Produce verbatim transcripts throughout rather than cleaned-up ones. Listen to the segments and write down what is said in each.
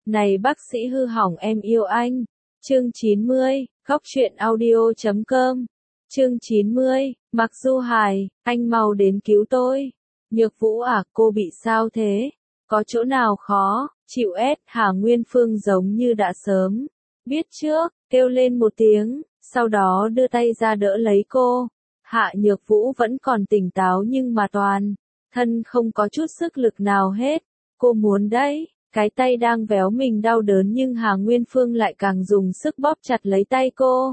Này bác sĩ hư hỏng em yêu anh. Chương chín mươi, góc truyện audio chấm com. Chương chín mươi, Mặc Du Hải, anh mau đến cứu tôi. Nhược Vũ à, cô bị sao thế? Có chỗ nào khó? Chịu ép, Hà Nguyên Phương giống như đã sớm biết trước, kêu lên một tiếng, sau đó đưa tay ra đỡ lấy cô. Hạ Nhược Vũ vẫn còn tỉnh táo nhưng mà toàn thân không có chút sức lực nào hết. Cô muốn đấy, cái tay đang véo mình đau đớn nhưng Hà Nguyên Phương lại càng dùng sức bóp chặt lấy tay cô.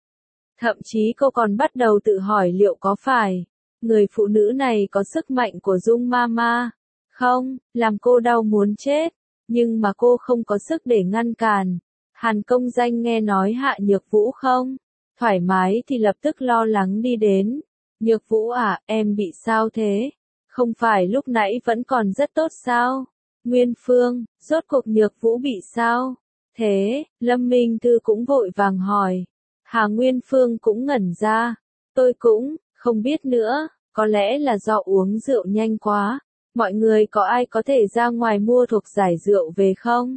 Thậm chí cô còn bắt đầu tự hỏi liệu có phải người phụ nữ này có sức mạnh của Dung Mama không, làm cô đau muốn chết, nhưng mà cô không có sức để ngăn cản. Hàn Công Danh nghe nói Hạ Nhược Vũ không thoải mái thì lập tức lo lắng đi đến. Nhược Vũ à, em bị sao thế? Không phải lúc nãy vẫn còn rất tốt sao? Nguyên Phương, rốt cuộc Nhược Vũ bị sao? Thế, Lâm Minh Thư cũng vội vàng hỏi. Hà Nguyên Phương cũng ngẩn ra. Tôi cũng không biết nữa, có lẽ là do uống rượu nhanh quá. Mọi người có ai có thể ra ngoài mua thuộc giải rượu về không?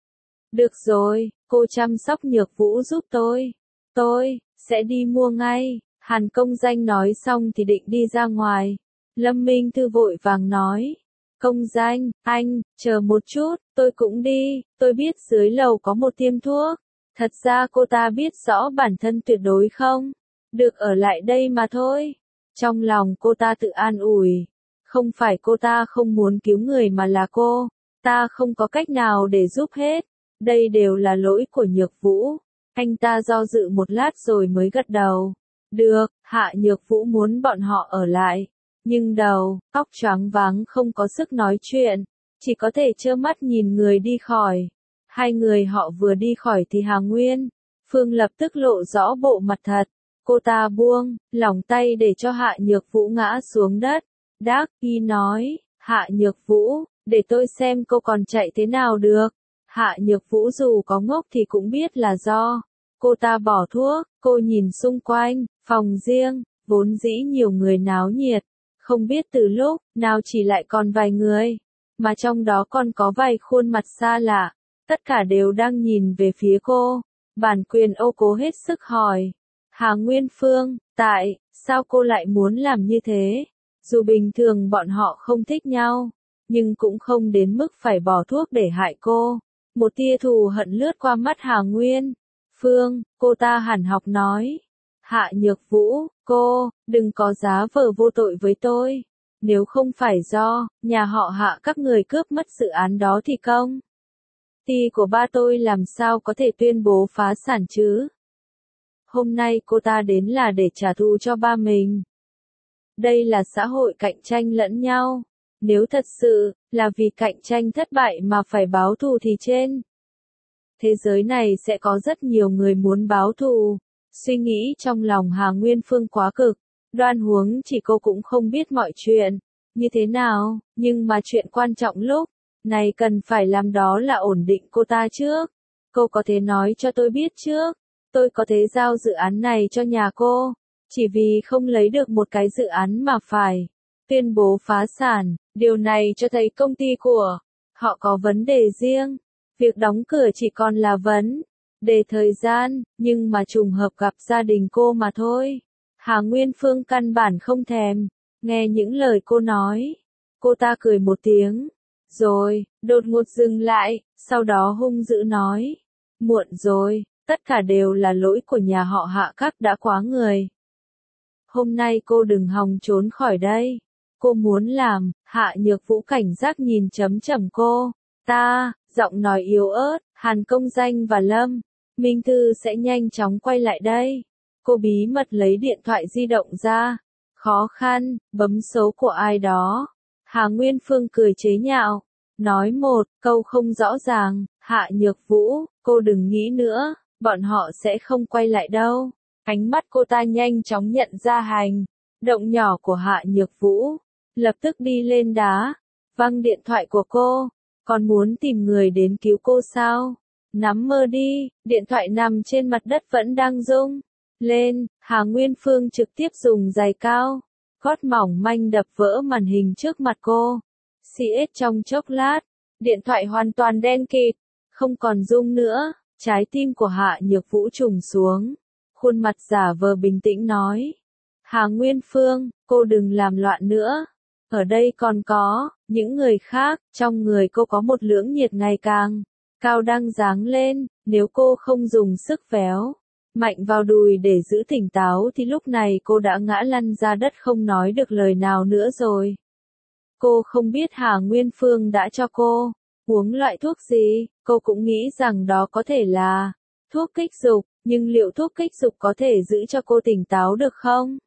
Được rồi, cô chăm sóc Nhược Vũ giúp tôi. Tôi sẽ đi mua ngay. Hàn Công Danh nói xong thì định đi ra ngoài. Lâm Minh Thư vội vàng nói. Công Danh, anh, chờ một chút, tôi cũng đi. Tôi biết dưới lầu có một tiệm thuốc. Thật ra cô ta biết rõ bản thân tuyệt đối không được ở lại đây mà thôi. Trong lòng cô ta tự an ủi. Không phải cô ta không muốn cứu người mà là cô ta không có cách nào để giúp hết. Đây đều là lỗi của Nhược Vũ. Anh ta do dự một lát rồi mới gật đầu. Được, Hạ Nhược Vũ muốn bọn họ ở lại. Nhưng đầu, óc choáng váng không có sức nói chuyện. Chỉ có thể trơ mắt nhìn người đi khỏi. Hai người họ vừa đi khỏi thì Hà Nguyên Phương lập tức lộ rõ bộ mặt thật. Cô ta buông lỏng tay để cho Hạ Nhược Vũ ngã xuống đất. Đắc Y nói, Hạ Nhược Vũ, để tôi xem cô còn chạy thế nào được. Hạ Nhược Vũ dù có ngốc thì cũng biết là do cô ta bỏ thuốc. Cô nhìn xung quanh, phòng riêng, vốn dĩ nhiều người náo nhiệt. Không biết từ lúc nào chỉ lại còn vài người, mà trong đó còn có vài khuôn mặt xa lạ. Tất cả đều đang nhìn về phía cô. Bản quyền ô cố hết sức hỏi. Hà Nguyên Phương, tại sao cô lại muốn làm như thế? Dù bình thường bọn họ không thích nhau, nhưng cũng không đến mức phải bỏ thuốc để hại cô. Một tia thù hận lướt qua mắt Hà Nguyên Phương, cô ta hẳn học nói. Hạ Nhược Vũ, cô, đừng có giá vờ vô tội với tôi. Nếu không phải do nhà họ Hạ các người cướp mất dự án đó thì công ty của ba tôi làm sao có thể tuyên bố phá sản chứ? Hôm nay cô ta đến là để trả thù cho ba mình. Đây là xã hội cạnh tranh lẫn nhau. Nếu thật sự là vì cạnh tranh thất bại mà phải báo thù thì trên thế giới này sẽ có rất nhiều người muốn báo thù. Suy nghĩ trong lòng Hà Nguyên Phương quá cực. Đoan huống chỉ cô cũng không biết mọi chuyện như thế nào, nhưng mà chuyện quan trọng lúc này cần phải làm đó là ổn định cô ta trước. Cô có thể nói cho tôi biết trước. Tôi có thể giao dự án này cho nhà cô. Chỉ vì không lấy được một cái dự án mà phải tuyên bố phá sản. Điều này cho thấy công ty của họ có vấn đề riêng. Việc đóng cửa chỉ còn là vấn đề thời gian, nhưng mà trùng hợp gặp gia đình cô mà thôi. Hà Nguyên Phương căn bản không thèm nghe những lời cô nói. Cô ta cười một tiếng, rồi đột ngột dừng lại, sau đó hung dữ nói. Muộn rồi, tất cả đều là lỗi của nhà họ Hạ các đã quá người. Hôm nay cô đừng hòng trốn khỏi đây. Cô muốn làm. Hạ Nhược Vũ cảnh giác nhìn chấm chầm cô. Ta, giọng nói yếu ớt. Hàn Công Danh và Lâm Minh Thư sẽ nhanh chóng quay lại đây. Cô bí mật lấy điện thoại di động ra. Khó khăn, bấm số của ai đó. Hà Nguyên Phương cười chế nhạo. Nói một câu không rõ ràng. Hạ Nhược Vũ, cô đừng nghĩ nữa. Bọn họ sẽ không quay lại đâu. Ánh mắt cô ta nhanh chóng nhận ra hành động nhỏ của Hạ Nhược Vũ. Lập tức đi lên đá. Văng điện thoại của cô. Còn muốn tìm người đến cứu cô sao? Nắm mơ đi. Điện thoại nằm trên mặt đất vẫn đang rung lên. Hà Nguyên Phương trực tiếp dùng giày cao gót mỏng manh đập vỡ màn hình trước mặt cô. xê ét trong chốc lát. Điện thoại hoàn toàn đen kịt. không còn rung nữa. Trái tim của Hạ Nhược Vũ trùng xuống. Khuôn mặt giả vờ bình tĩnh nói. Hà Nguyên Phương, cô đừng làm loạn nữa. Ở đây còn có, những người khác, trong người cô có một lưỡng nhiệt ngày càng cao đang giáng lên, nếu cô không dùng sức véo mạnh vào đùi để giữ tỉnh táo thì lúc này cô đã ngã lăn ra đất không nói được lời nào nữa rồi. Cô không biết Hà Nguyên Phương đã cho cô uống loại thuốc gì, cô cũng nghĩ rằng đó có thể là thuốc kích dục, nhưng liệu thuốc kích dục có thể giữ cho cô tỉnh táo được không?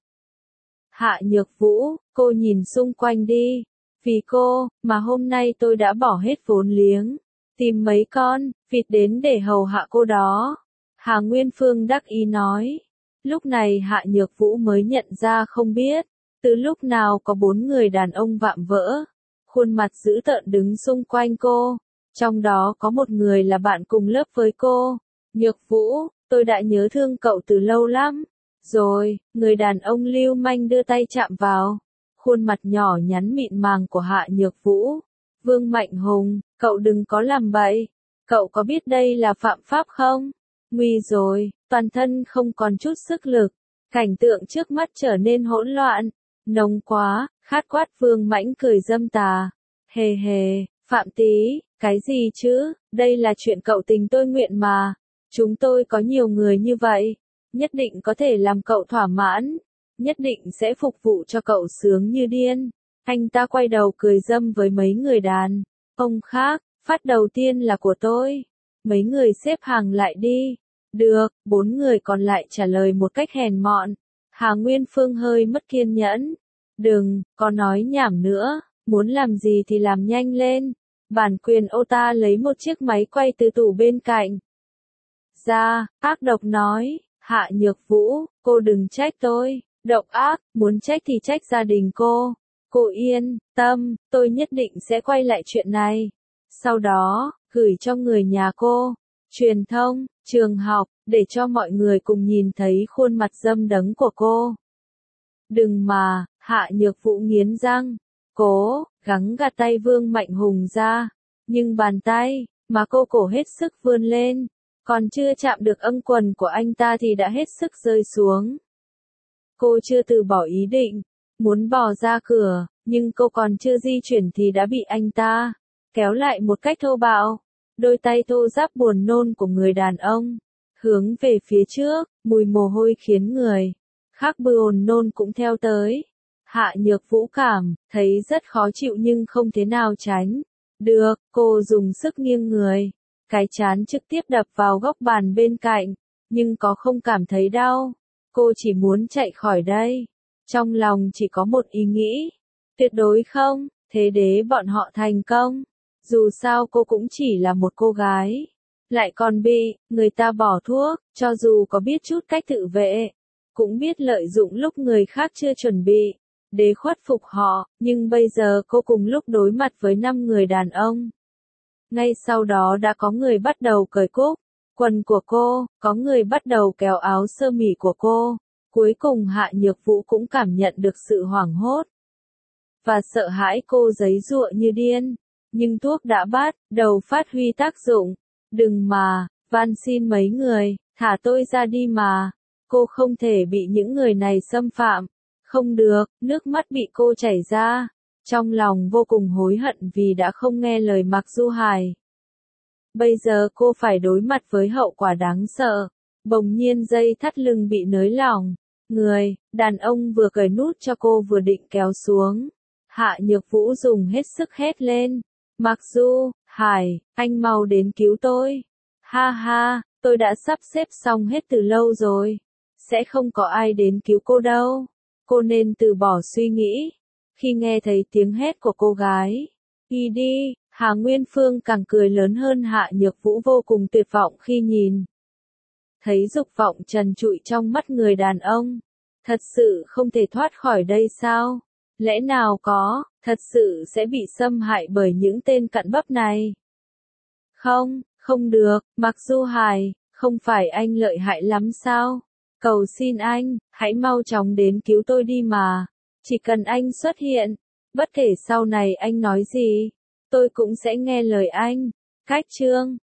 Hạ Nhược Vũ, cô nhìn xung quanh đi. Vì cô, mà hôm nay tôi đã bỏ hết vốn liếng, tìm mấy con vịt đến để hầu hạ cô đó. Hà Nguyên Phương đắc ý nói. Lúc này Hạ Nhược Vũ mới nhận ra không biết, từ lúc nào có bốn người đàn ông vạm vỡ, khuôn mặt dữ tợn đứng xung quanh cô. Trong đó có một người là bạn cùng lớp với cô. Nhược Vũ, tôi đã nhớ thương cậu từ lâu lắm. Rồi, người đàn ông lưu manh đưa tay chạm vào khuôn mặt nhỏ nhắn mịn màng của Hạ Nhược Vũ. Vương Mạnh Hùng, cậu đừng có làm bậy. Cậu có biết đây là phạm pháp không? Nguy rồi, toàn thân không còn chút sức lực. Cảnh tượng trước mắt trở nên hỗn loạn. Nồng quá, khát quát Vương Mãnh cười dâm tà. Hề hề, Phạm Tí, cái gì chứ, đây là chuyện cậu tình tôi nguyện mà. Chúng tôi có nhiều người như vậy, nhất định có thể làm cậu thỏa mãn, nhất định sẽ phục vụ cho cậu sướng như điên. Anh ta quay đầu cười dâm với mấy người đàn ông khác, phát đầu tiên là của tôi. Mấy người xếp hàng lại đi. Được, bốn người còn lại trả lời một cách hèn mọn. Hà Nguyên Phương hơi mất kiên nhẫn. Đừng, có nói nhảm nữa, muốn làm gì thì làm nhanh lên. Bản quyền ô ta lấy một chiếc máy quay từ tủ bên cạnh ra, ác độc nói. Hạ Nhược Vũ, cô đừng trách tôi. Độc ác, muốn trách thì trách gia đình cô. Cô yên tâm, tôi nhất định sẽ quay lại chuyện này. Sau đó, gửi cho người nhà cô, truyền thông, trường học, để cho mọi người cùng nhìn thấy khuôn mặt dâm đấng của cô. Đừng mà, Hạ Nhược Vũ nghiến răng, cố gắng gạt tay Vương Mạnh Hùng ra, nhưng bàn tay mà cô cổ hết sức vươn lên, còn chưa chạm được âng quần của anh ta thì đã hết sức rơi xuống. Cô chưa từ bỏ ý định, muốn bỏ ra cửa, nhưng cô còn chưa di chuyển thì đã bị anh ta kéo lại một cách thô bạo. Đôi tay thô ráp buồn nôn của người đàn ông hướng về phía trước, mùi mồ hôi khiến người khác buồn nôn cũng theo tới. Hạ Nhược Vũ cảm thấy rất khó chịu nhưng không thế nào tránh được, cô dùng sức nghiêng người, cái trán trực tiếp đập vào góc bàn bên cạnh, nhưng có không cảm thấy đau. Cô chỉ muốn chạy khỏi đây. Trong lòng chỉ có một ý nghĩ, tuyệt đối không thế để bọn họ thành công. Dù sao cô cũng chỉ là một cô gái, lại còn bị người ta bỏ thuốc, cho dù có biết chút cách tự vệ, cũng biết lợi dụng lúc người khác chưa chuẩn bị để khuất phục họ, nhưng bây giờ cô cùng lúc đối mặt với năm người đàn ông. Ngay sau đó đã có người bắt đầu cởi cúc quần của cô, có người bắt đầu kéo áo sơ mi của cô. Cuối cùng Hạ Nhược Vũ cũng cảm nhận được sự hoảng hốt và sợ hãi, cô giãy giụa như điên. Nhưng thuốc đã bắt đầu phát huy tác dụng. Đừng mà, van xin mấy người, thả tôi ra đi mà. Cô không thể bị những người này xâm phạm. Không được, nước mắt bị cô chảy ra. Trong lòng vô cùng hối hận vì đã không nghe lời Mạc Du Hải. Bây giờ cô phải đối mặt với hậu quả đáng sợ. Bỗng nhiên dây thắt lưng bị nới lỏng. Người đàn ông vừa cởi nút cho cô vừa định kéo xuống. Hạ Nhược Vũ dùng hết sức hét lên. Mạc Du Hải, anh mau đến cứu tôi. Ha ha, tôi đã sắp xếp xong hết từ lâu rồi. Sẽ không có ai đến cứu cô đâu. Cô nên từ bỏ suy nghĩ. Khi nghe thấy tiếng hét của cô gái, đi đi, Hà Nguyên Phương càng cười lớn hơn. Hạ Nhược Vũ vô cùng tuyệt vọng khi nhìn thấy dục vọng trần trụi trong mắt người đàn ông. Thật sự không thể thoát khỏi đây sao? Lẽ nào có, thật sự sẽ bị xâm hại bởi những tên cặn bắp này? Không, không được, Mạc Du Hải, không phải anh lợi hại lắm sao? Cầu xin anh, hãy mau chóng đến cứu tôi đi mà. Chỉ cần anh xuất hiện, bất kể sau này anh nói gì, tôi cũng sẽ nghe lời anh. Cách chương